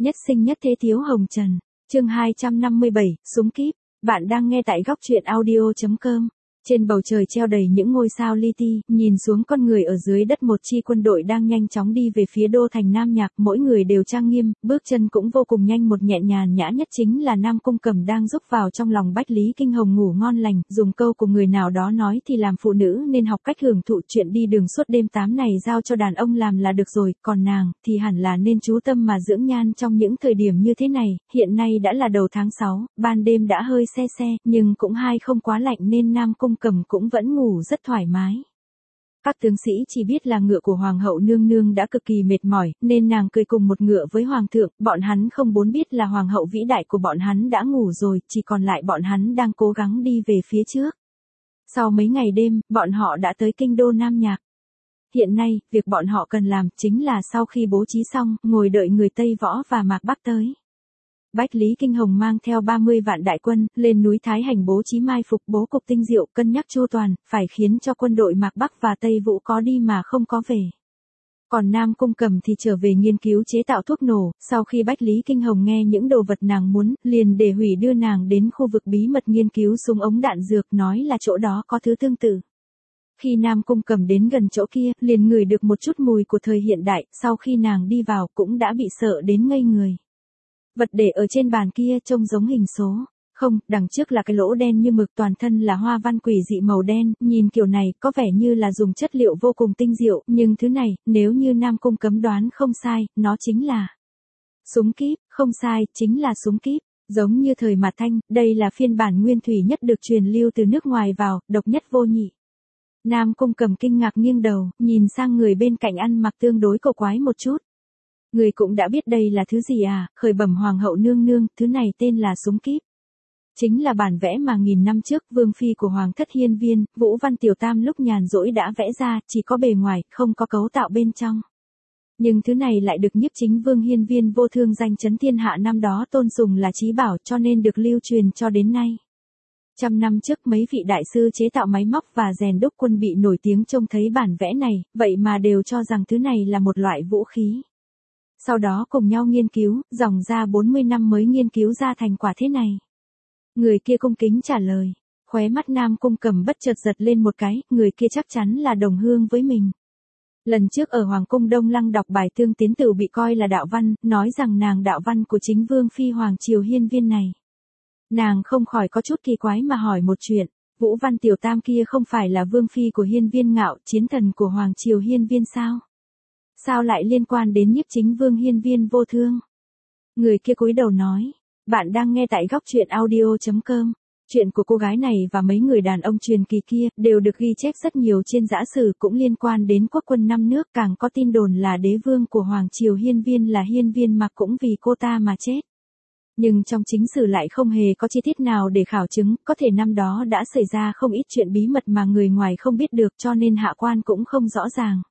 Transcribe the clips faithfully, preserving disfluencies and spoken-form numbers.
Nhất sinh nhất thế thiếu hồng trần. Chương hai trăm năm mươi bảy, súng kíp. Bạn đang nghe tại góc truyện audio chấm com. Trên bầu trời treo đầy những ngôi sao li ti, nhìn xuống con người ở dưới đất, một chi quân đội đang nhanh chóng đi về phía đô thành Nam Nhạc, mỗi người đều trang nghiêm, bước chân cũng vô cùng nhanh, một nhẹ nhàng nhã nhất chính là Nam Cung Cẩm đang giúp vào trong lòng Bách Lý Kinh Hồng ngủ ngon lành, dùng câu của người nào đó nói thì làm phụ nữ nên học cách hưởng thụ, chuyện đi đường suốt đêm tám này giao cho đàn ông làm là được rồi, còn nàng thì hẳn là nên chú tâm mà dưỡng nhan trong những thời điểm như thế này. Hiện nay đã là đầu tháng sáu, ban đêm đã hơi se se, nhưng cũng hay không quá lạnh nên Nam Cung Cẩm cũng vẫn ngủ rất thoải mái. Các tướng sĩ chỉ biết là ngựa của hoàng hậu nương nương đã cực kỳ mệt mỏi, nên nàng cười cùng một ngựa với hoàng thượng, bọn hắn không muốn biết là hoàng hậu vĩ đại của bọn hắn đã ngủ rồi, chỉ còn lại bọn hắn đang cố gắng đi về phía trước. Sau mấy ngày đêm, bọn họ đã tới kinh đô Nam Nhạc. Hiện nay, việc bọn họ cần làm chính là sau khi bố trí xong, ngồi đợi người Tây Võ và Mạc Bắc tới. Bách Lý Kinh Hồng mang theo ba mươi vạn đại quân, lên núi Thái Hành bố trí mai phục, bố cục tinh diệu, cân nhắc chu toàn, phải khiến cho quân đội Mạc Bắc và Tây Vũ có đi mà không có về. Còn Nam Cung Cẩm thì trở về nghiên cứu chế tạo thuốc nổ, sau khi Bách Lý Kinh Hồng nghe những đồ vật nàng muốn, liền để hủy đưa nàng đến khu vực bí mật nghiên cứu súng ống đạn dược, nói là chỗ đó có thứ tương tự. Khi Nam Cung Cẩm đến gần chỗ kia, liền ngửi được một chút mùi của thời hiện đại, sau khi nàng đi vào cũng đã bị sợ đến ngây người. Vật để ở trên bàn kia trông giống hình số. Không, đằng trước là cái lỗ đen như mực, toàn thân là hoa văn quỷ dị màu đen, nhìn kiểu này có vẻ như là dùng chất liệu vô cùng tinh diệu, nhưng thứ này, nếu như Nam Cung Cẩm đoán không sai, nó chính là súng kíp, không sai, chính là súng kíp. Giống như thời Mạt Thanh, đây là phiên bản nguyên thủy nhất được truyền lưu từ nước ngoài vào, độc nhất vô nhị. Nam Cung Cẩm kinh ngạc nghiêng đầu, nhìn sang người bên cạnh ăn mặc tương đối cổ quái một chút. Người cũng đã biết đây là thứ gì à, khởi bẩm hoàng hậu nương nương, thứ này tên là súng kíp. Chính là bản vẽ mà nghìn năm trước vương phi của hoàng thất Hiên Viên, Vũ Văn Tiểu Tam lúc nhàn rỗi đã vẽ ra, chỉ có bề ngoài, không có cấu tạo bên trong. Nhưng thứ này lại được nhiếp chính vương Hiên Viên Vô Thương danh chấn thiên hạ năm đó tôn sùng là chí bảo, cho nên được lưu truyền cho đến nay. Trăm năm trước mấy vị đại sư chế tạo máy móc và rèn đúc quân bị nổi tiếng trông thấy bản vẽ này, vậy mà đều cho rằng thứ này là một loại vũ khí. Sau đó cùng nhau nghiên cứu, dòng ra bốn mươi năm mới nghiên cứu ra thành quả thế này. Người kia cung kính trả lời. Khóe mắt Nam Cung Cẩm bất chợt giật lên một cái, người kia chắc chắn là đồng hương với mình. Lần trước ở Hoàng cung Đông Lăng đọc bài Tương Tiến Tử bị coi là đạo văn, nói rằng nàng đạo văn của chính vương phi Hoàng triều Hiên Viên này. Nàng không khỏi có chút kỳ quái mà hỏi một chuyện, Vũ Văn Tiểu Tam kia không phải là vương phi của Hiên Viên Ngạo, chiến thần của Hoàng triều Hiên Viên sao? Sao lại liên quan đến nhiếp chính vương Hiên Viên Vô Thương? Người kia cúi đầu nói, bạn đang nghe tại góc truyện audio chấm com. Chuyện của cô gái này và mấy người đàn ông truyền kỳ kia đều được ghi chép rất nhiều trên giã sử, cũng liên quan đến quốc quân năm nước, càng có tin đồn là đế vương của Hoàng triều Hiên Viên là Hiên Viên Mạc cũng vì cô ta mà chết. Nhưng trong chính sử lại không hề có chi tiết nào để khảo chứng, có thể năm đó đã xảy ra không ít chuyện bí mật mà người ngoài không biết được, cho nên hạ quan cũng không rõ ràng.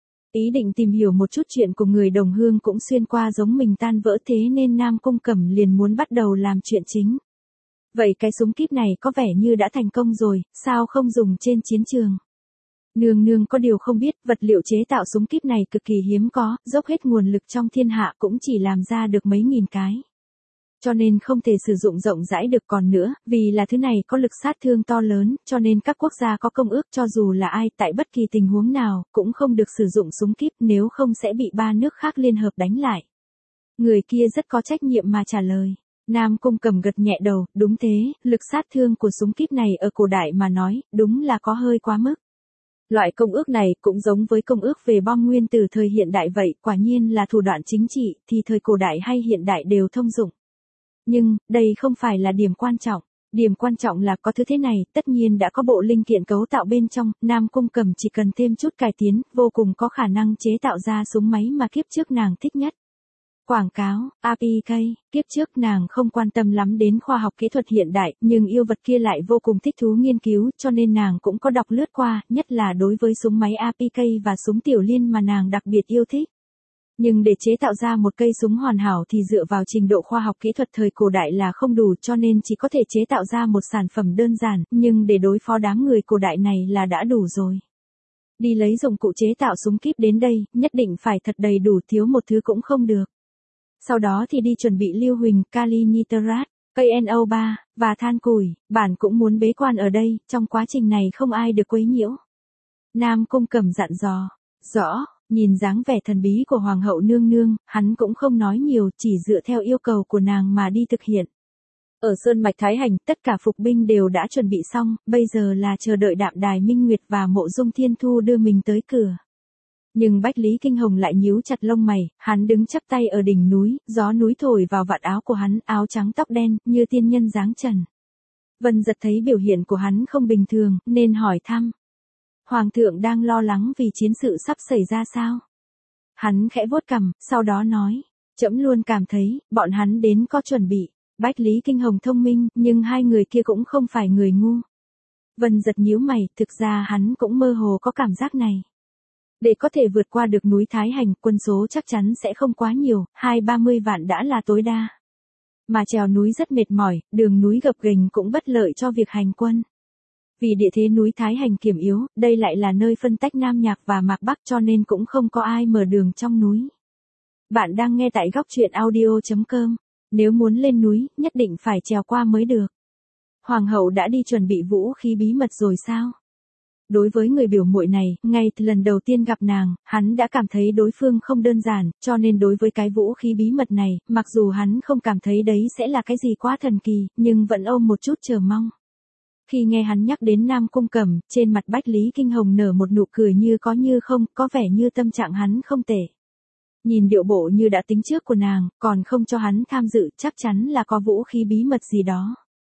Ý định tìm hiểu một chút chuyện của người đồng hương cũng xuyên qua giống mình tan vỡ, thế nên Nam Cung Cẩm liền muốn bắt đầu làm chuyện chính. Vậy cái súng kíp này có vẻ như đã thành công rồi, sao không dùng trên chiến trường? Nương nương có điều không biết, vật liệu chế tạo súng kíp này cực kỳ hiếm có, dốc hết nguồn lực trong thiên hạ cũng chỉ làm ra được mấy nghìn cái. Cho nên không thể sử dụng rộng rãi được, còn nữa, vì là thứ này có lực sát thương to lớn, cho nên các quốc gia có công ước cho dù là ai, tại bất kỳ tình huống nào, cũng không được sử dụng súng kíp, nếu không sẽ bị ba nước khác liên hợp đánh lại. Người kia rất có trách nhiệm mà trả lời. Nam Cung Cẩm gật nhẹ đầu, đúng thế, lực sát thương của súng kíp này ở cổ đại mà nói, đúng là có hơi quá mức. Loại công ước này cũng giống với công ước về bom nguyên tử thời hiện đại vậy, quả nhiên là thủ đoạn chính trị, thì thời cổ đại hay hiện đại đều thông dụng. Nhưng, đây không phải là điểm quan trọng. Điểm quan trọng là có thứ thế này, tất nhiên đã có bộ linh kiện cấu tạo bên trong, Nam Cung Cẩm chỉ cần thêm chút cải tiến, vô cùng có khả năng chế tạo ra súng máy mà kiếp trước nàng thích nhất. Quảng cáo, a pê ca, kiếp trước nàng không quan tâm lắm đến khoa học kỹ thuật hiện đại, nhưng yêu vật kia lại vô cùng thích thú nghiên cứu, cho nên nàng cũng có đọc lướt qua, nhất là đối với súng máy a pê ca và súng tiểu liên mà nàng đặc biệt yêu thích. Nhưng để chế tạo ra một cây súng hoàn hảo thì dựa vào trình độ khoa học kỹ thuật thời cổ đại là không đủ, cho nên chỉ có thể chế tạo ra một sản phẩm đơn giản, nhưng để đối phó đám người cổ đại này là đã đủ rồi. Đi lấy dụng cụ chế tạo súng kíp đến đây, nhất định phải thật đầy đủ, thiếu một thứ cũng không được. Sau đó thì đi chuẩn bị lưu huỳnh, kali nitrat, cây en o ba, và than củi, bản cũng muốn bế quan ở đây, trong quá trình này không ai được quấy nhiễu. Nam Cung Cẩm dặn dò. Rõ, nhìn dáng vẻ thần bí của Hoàng hậu nương nương, hắn cũng không nói nhiều, chỉ dựa theo yêu cầu của nàng mà đi thực hiện. Ở Sơn Mạch Thái Hành, tất cả phục binh đều đã chuẩn bị xong, bây giờ là chờ đợi Đạm Đài Minh Nguyệt và Mộ Dung Thiên Thu đưa mình tới cửa. Nhưng Bách Lý Kinh Hồng lại nhíu chặt lông mày, hắn đứng chắp tay ở đỉnh núi, gió núi thổi vào vạt áo của hắn, áo trắng tóc đen, như tiên nhân dáng trần. Vân Giật thấy biểu hiện của hắn không bình thường, nên hỏi thăm. Hoàng thượng đang lo lắng vì chiến sự sắp xảy ra sao? Hắn khẽ vuốt cằm, sau đó nói, trẫm luôn cảm thấy, bọn hắn đến có chuẩn bị. Bách Lý Kinh Hồng thông minh, nhưng hai người kia cũng không phải người ngu. Vân Giật nhíu mày, thực ra hắn cũng mơ hồ có cảm giác này. Để có thể vượt qua được núi Thái Hành, quân số chắc chắn sẽ không quá nhiều, hai ba mươi vạn đã là tối đa. Mà trèo núi rất mệt mỏi, đường núi gập ghềnh cũng bất lợi cho việc hành quân. Vì địa thế núi Thái Hành kiềm yếu, đây lại là nơi phân tách Nam Nhạc và Mạc Bắc cho nên cũng không có ai mở đường trong núi. Bạn đang nghe tại góc truyện audio chấm com. Nếu muốn lên núi, nhất định phải trèo qua mới được. Hoàng hậu đã đi chuẩn bị vũ khí bí mật rồi sao? Đối với người biểu muội này, ngay từ lần đầu tiên gặp nàng, hắn đã cảm thấy đối phương không đơn giản, cho nên đối với cái vũ khí bí mật này, mặc dù hắn không cảm thấy đấy sẽ là cái gì quá thần kỳ, nhưng vẫn ôm một chút chờ mong. Khi nghe hắn nhắc đến Nam Cung Cẩm, trên mặt Bách Lý Kinh Hồng nở một nụ cười như có như không, có vẻ như tâm trạng hắn không tệ. Nhìn điệu bộ như đã tính trước của nàng, còn không cho hắn tham dự, chắc chắn là có vũ khí bí mật gì đó.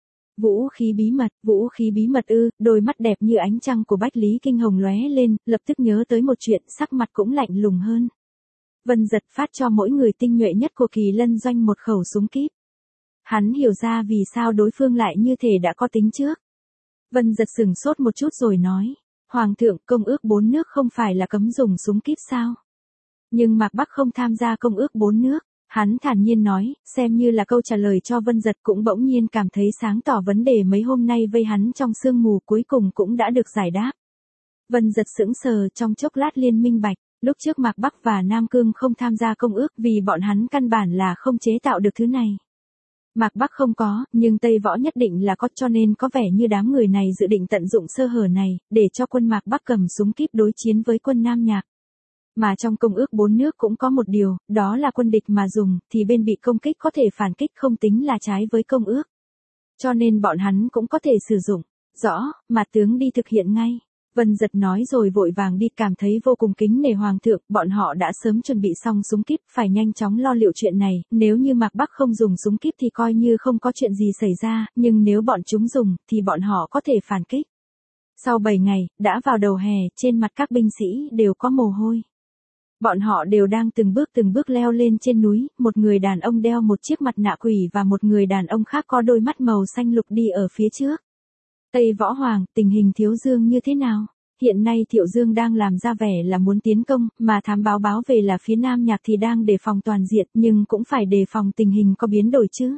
Vũ khí bí mật, vũ khí bí mật ư, đôi mắt đẹp như ánh trăng của Bách Lý Kinh Hồng lóe lên, lập tức nhớ tới một chuyện, sắc mặt cũng lạnh lùng hơn. Vân Giật phát cho mỗi người tinh nhuệ nhất của Kỳ Lân doanh một khẩu súng kíp. Hắn hiểu ra vì sao đối phương lại như thể đã có tính trước. Vân Giật sửng sốt một chút rồi nói, Hoàng thượng, công ước bốn nước không phải là cấm dùng súng kíp sao? Nhưng Mạc Bắc không tham gia công ước bốn nước. Hắn thản nhiên nói, xem như là câu trả lời cho Vân Giật, cũng bỗng nhiên cảm thấy sáng tỏ vấn đề mấy hôm nay vây hắn trong sương mù cuối cùng cũng đã được giải đáp. Vân Giật sững sờ, trong chốc lát liên minh bạch, lúc trước Mạc Bắc và Nam Cương không tham gia công ước vì bọn hắn căn bản là không chế tạo được thứ này. Mạc Bắc không có, nhưng Tây Võ nhất định là có, cho nên có vẻ như đám người này dự định tận dụng sơ hở này, để cho quân Mạc Bắc cầm súng kíp đối chiến với quân Nam Nhạc. Mà trong công ước bốn nước cũng có một điều, đó là quân địch mà dùng, thì bên bị công kích có thể phản kích không tính là trái với công ước. Cho nên bọn hắn cũng có thể sử dụng. Rõ, mà tướng đi thực hiện ngay. Vân Giật nói rồi vội vàng đi, cảm thấy vô cùng kính nể Hoàng thượng, bọn họ đã sớm chuẩn bị xong súng kíp, phải nhanh chóng lo liệu chuyện này, nếu như Mạc Bắc không dùng súng kíp thì coi như không có chuyện gì xảy ra, nhưng nếu bọn chúng dùng, thì bọn họ có thể phản kích. Sau bảy ngày, đã vào đầu hè, trên mặt các binh sĩ đều có mồ hôi. Bọn họ đều đang từng bước từng bước leo lên trên núi, một người đàn ông đeo một chiếc mặt nạ quỷ và một người đàn ông khác có đôi mắt màu xanh lục đi ở phía trước. Tây Võ Hoàng, tình hình Thiếu Dương như thế nào? Hiện nay Thiệu Dương đang làm ra vẻ là muốn tiến công, mà thám báo báo về là phía Nam Nhạc thì đang đề phòng toàn diện, nhưng cũng phải đề phòng tình hình có biến đổi chứ.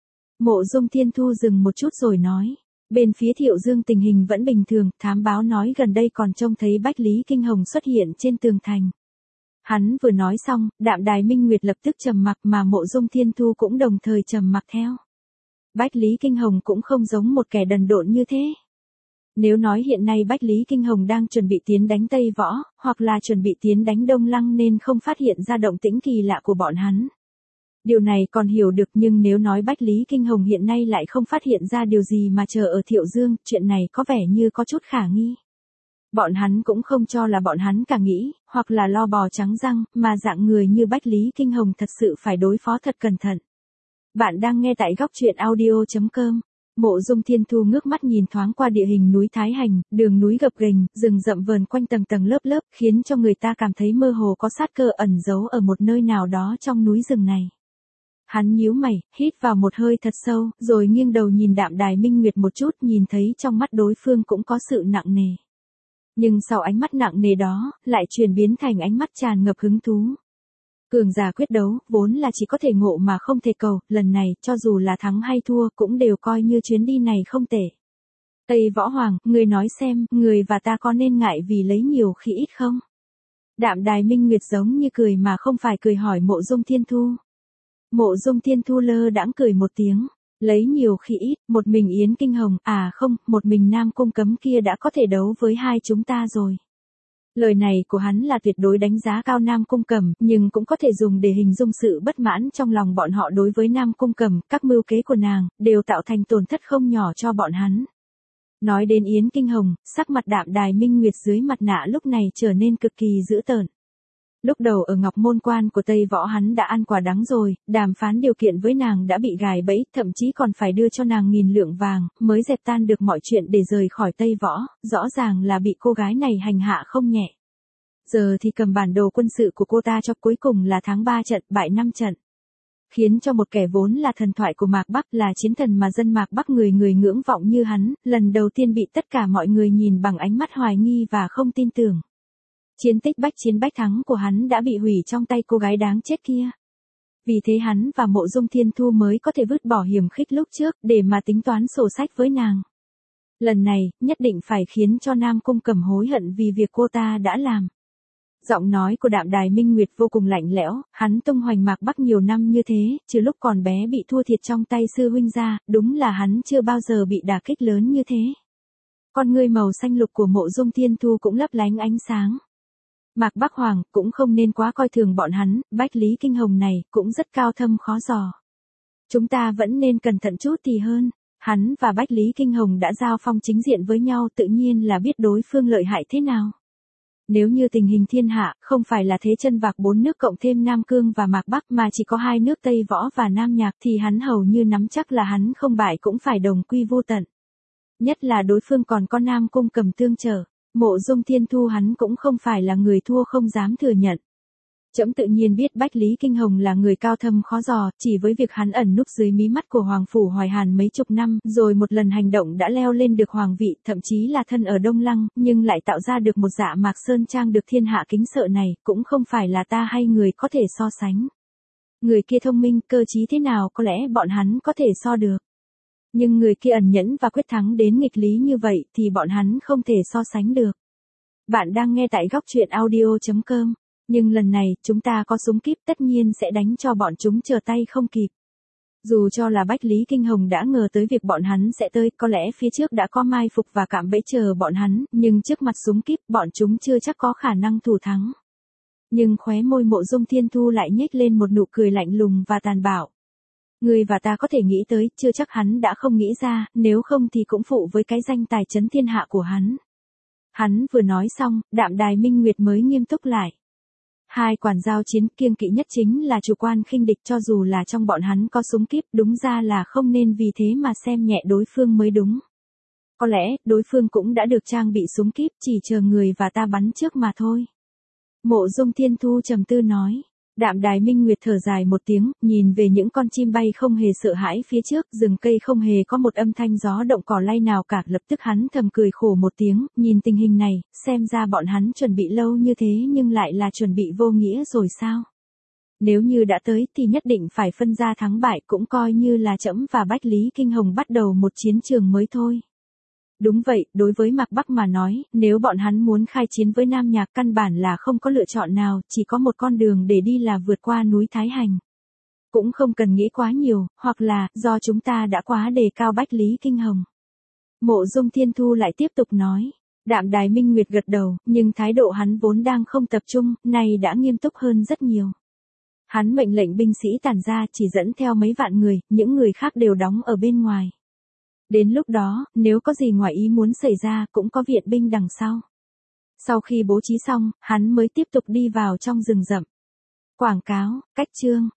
Mộ Dung Thiên Thu dừng một chút rồi nói. Bên phía Thiệu Dương tình hình vẫn bình thường, thám báo nói gần đây còn trông thấy Bách Lý Kinh Hồng xuất hiện trên tường thành. Hắn vừa nói xong, Đạm Đài Minh Nguyệt lập tức trầm mặc, mà Mộ Dung Thiên Thu cũng đồng thời trầm mặc theo. Bách Lý Kinh Hồng cũng không giống một kẻ đần độn như thế. Nếu nói hiện nay Bách Lý Kinh Hồng đang chuẩn bị tiến đánh Tây Võ, hoặc là chuẩn bị tiến đánh Đông Lăng nên không phát hiện ra động tĩnh kỳ lạ của bọn hắn. Điều này còn hiểu được, nhưng nếu nói Bách Lý Kinh Hồng hiện nay lại không phát hiện ra điều gì mà chờ ở Thiệu Dương, chuyện này có vẻ như có chút khả nghi. Bọn hắn cũng không cho là bọn hắn cả nghĩ, hoặc là lo bò trắng răng, mà dạng người như Bách Lý Kinh Hồng thật sự phải đối phó thật cẩn thận. Bạn đang nghe tại góc truyện audio chấm com. Mộ Dung Thiên Thu ngước mắt nhìn thoáng qua địa hình núi Thái Hành, đường núi gập ghềnh, rừng rậm vờn quanh tầng tầng lớp lớp, khiến cho người ta cảm thấy mơ hồ có sát cơ ẩn giấu ở một nơi nào đó trong núi rừng này. Hắn nhíu mày, hít vào một hơi thật sâu, rồi nghiêng đầu nhìn Đạm Đài Minh Nguyệt một chút, nhìn thấy trong mắt đối phương cũng có sự nặng nề. Nhưng sau ánh mắt nặng nề đó, lại chuyển biến thành ánh mắt tràn ngập hứng thú. Cường giả quyết đấu, vốn là chỉ có thể ngộ mà không thể cầu, lần này, cho dù là thắng hay thua, cũng đều coi như chuyến đi này không tệ. Tây Võ Hoàng, người nói xem, người và ta có nên ngại vì lấy nhiều khi ít không? Đạm Đài Minh Nguyệt giống như cười mà không phải cười hỏi Mộ Dung Thiên Thu. Mộ Dung Thiên Thu lơ đãng cười một tiếng, lấy nhiều khi ít, một mình Yến Kinh Hồng, à không, một mình Nam Cung Cấm kia đã có thể đấu với hai chúng ta rồi. Lời này của hắn là tuyệt đối đánh giá cao Nam Cung Cẩm, nhưng cũng có thể dùng để hình dung sự bất mãn trong lòng bọn họ đối với Nam Cung Cẩm, các mưu kế của nàng, đều tạo thành tổn thất không nhỏ cho bọn hắn. Nói đến Yến Kinh Hồng, sắc mặt Đạm Đài Minh Nguyệt dưới mặt nạ lúc này trở nên cực kỳ dữ tợn. Lúc đầu ở Ngọc Môn Quan của Tây Võ hắn đã ăn quả đắng rồi, đàm phán điều kiện với nàng đã bị gài bẫy, thậm chí còn phải đưa cho nàng nghìn lượng vàng, mới dẹp tan được mọi chuyện để rời khỏi Tây Võ, rõ ràng là bị cô gái này hành hạ không nhẹ. Giờ thì cầm bản đồ quân sự của cô ta cho cuối cùng là thắng ba trận, bại năm trận. Khiến cho một kẻ vốn là thần thoại của Mạc Bắc, là chiến thần mà dân Mạc Bắc người người ngưỡng vọng như hắn, lần đầu tiên bị tất cả mọi người nhìn bằng ánh mắt hoài nghi và không tin tưởng. Chiến tích bách chiến bách thắng của hắn đã bị hủy trong tay cô gái đáng chết kia. Vì thế hắn và Mộ Dung Thiên Thu mới có thể vứt bỏ hiểm khích lúc trước để mà tính toán sổ sách với nàng. Lần này, nhất định phải khiến cho Nam Cung Cẩm hối hận vì việc cô ta đã làm. Giọng nói của Đạm Đài Minh Nguyệt vô cùng lạnh lẽo, hắn tung hoành Mạc Bắc nhiều năm như thế, trừ lúc còn bé bị thua thiệt trong tay sư huynh ra, đúng là hắn chưa bao giờ bị đả kích lớn như thế. Con ngươi màu xanh lục của Mộ Dung Thiên Thu cũng lấp lánh ánh sáng. Mạc Bắc Hoàng cũng không nên quá coi thường bọn hắn, Bách Lý Kinh Hồng này cũng rất cao thâm khó dò. Chúng ta vẫn nên cẩn thận chút thì hơn. Hắn và Bách Lý Kinh Hồng đã giao phong chính diện với nhau, tự nhiên là biết đối phương lợi hại thế nào. Nếu như tình hình thiên hạ không phải là thế chân vạc bốn nước cộng thêm Nam Cương và Mạc Bắc mà chỉ có hai nước Tây Võ và Nam Nhạc thì hắn hầu như nắm chắc là hắn không bại cũng phải đồng quy vô tận. Nhất là đối phương còn có Nam Cung Cẩm tương trợ. Mộ Dung Thiên Thu hắn cũng không phải là người thua không dám thừa nhận. Trẫm tự nhiên biết Bách Lý Kinh Hồng là người cao thâm khó dò, chỉ với việc hắn ẩn núp dưới mí mắt của Hoàng Phủ Hoài Hàn mấy chục năm, rồi một lần hành động đã leo lên được hoàng vị, thậm chí là thân ở Đông Lăng, nhưng lại tạo ra được một dạ Mạc Sơn Trang được thiên hạ kính sợ này, cũng không phải là ta hay người có thể so sánh. Người kia thông minh, cơ trí thế nào có lẽ bọn hắn có thể so được. Nhưng người kia ẩn nhẫn và quyết thắng đến nghịch lý như vậy thì bọn hắn không thể so sánh được. Bạn đang nghe tại góc truyện audio chấm com. Nhưng lần này, chúng ta có súng kíp tất nhiên sẽ đánh cho bọn chúng chờ tay không kịp. Dù cho là Bách Lý Kinh Hồng đã ngờ tới việc bọn hắn sẽ tới, có lẽ phía trước đã có mai phục và cạm bẫy chờ bọn hắn, nhưng trước mặt súng kíp bọn chúng chưa chắc có khả năng thủ thắng. Nhưng khóe môi Mộ Dung Thiên Thu lại nhếch lên một nụ cười lạnh lùng và tàn bạo. Người và ta có thể nghĩ tới, chưa chắc hắn đã không nghĩ ra, nếu không thì cũng phụ với cái danh tài chấn thiên hạ của hắn. Hắn vừa nói xong, Đạm Đài Minh Nguyệt mới nghiêm túc lại. Hai quản giao chiến kiêng kỵ nhất chính là chủ quan khinh địch, cho dù là trong bọn hắn có súng kíp, đúng ra là không nên vì thế mà xem nhẹ đối phương mới đúng. Có lẽ, đối phương cũng đã được trang bị súng kíp, chỉ chờ người và ta bắn trước mà thôi. Mộ Dung Thiên Thu trầm tư nói. Đạm Đài Minh Nguyệt thở dài một tiếng, nhìn về những con chim bay không hề sợ hãi phía trước, rừng cây không hề có một âm thanh gió động cỏ lay nào cả, lập tức hắn thầm cười khổ một tiếng, nhìn tình hình này, xem ra bọn hắn chuẩn bị lâu như thế nhưng lại là chuẩn bị vô nghĩa rồi sao? Nếu như đã tới thì nhất định phải phân ra thắng bại, cũng coi như là trẫm và Bách Lý Kinh Hồng bắt đầu một chiến trường mới thôi. Đúng vậy, đối với Mạc Bắc mà nói, nếu bọn hắn muốn khai chiến với Nam Nhạc căn bản là không có lựa chọn nào, chỉ có một con đường để đi là vượt qua núi Thái Hành. Cũng không cần nghĩ quá nhiều, hoặc là, do chúng ta đã quá đề cao Bách Lý Kinh Hồng. Mộ Dung Thiên Thu lại tiếp tục nói. Đạm Đài Minh Nguyệt gật đầu, nhưng thái độ hắn vốn đang không tập trung, nay đã nghiêm túc hơn rất nhiều. Hắn mệnh lệnh binh sĩ tản ra, chỉ dẫn theo mấy vạn người, những người khác đều đóng ở bên ngoài. Đến lúc đó, nếu có gì ngoài ý muốn xảy ra, cũng có viện binh đằng sau. Sau khi bố trí xong, hắn mới tiếp tục đi vào trong rừng rậm. Quảng cáo, cách chương.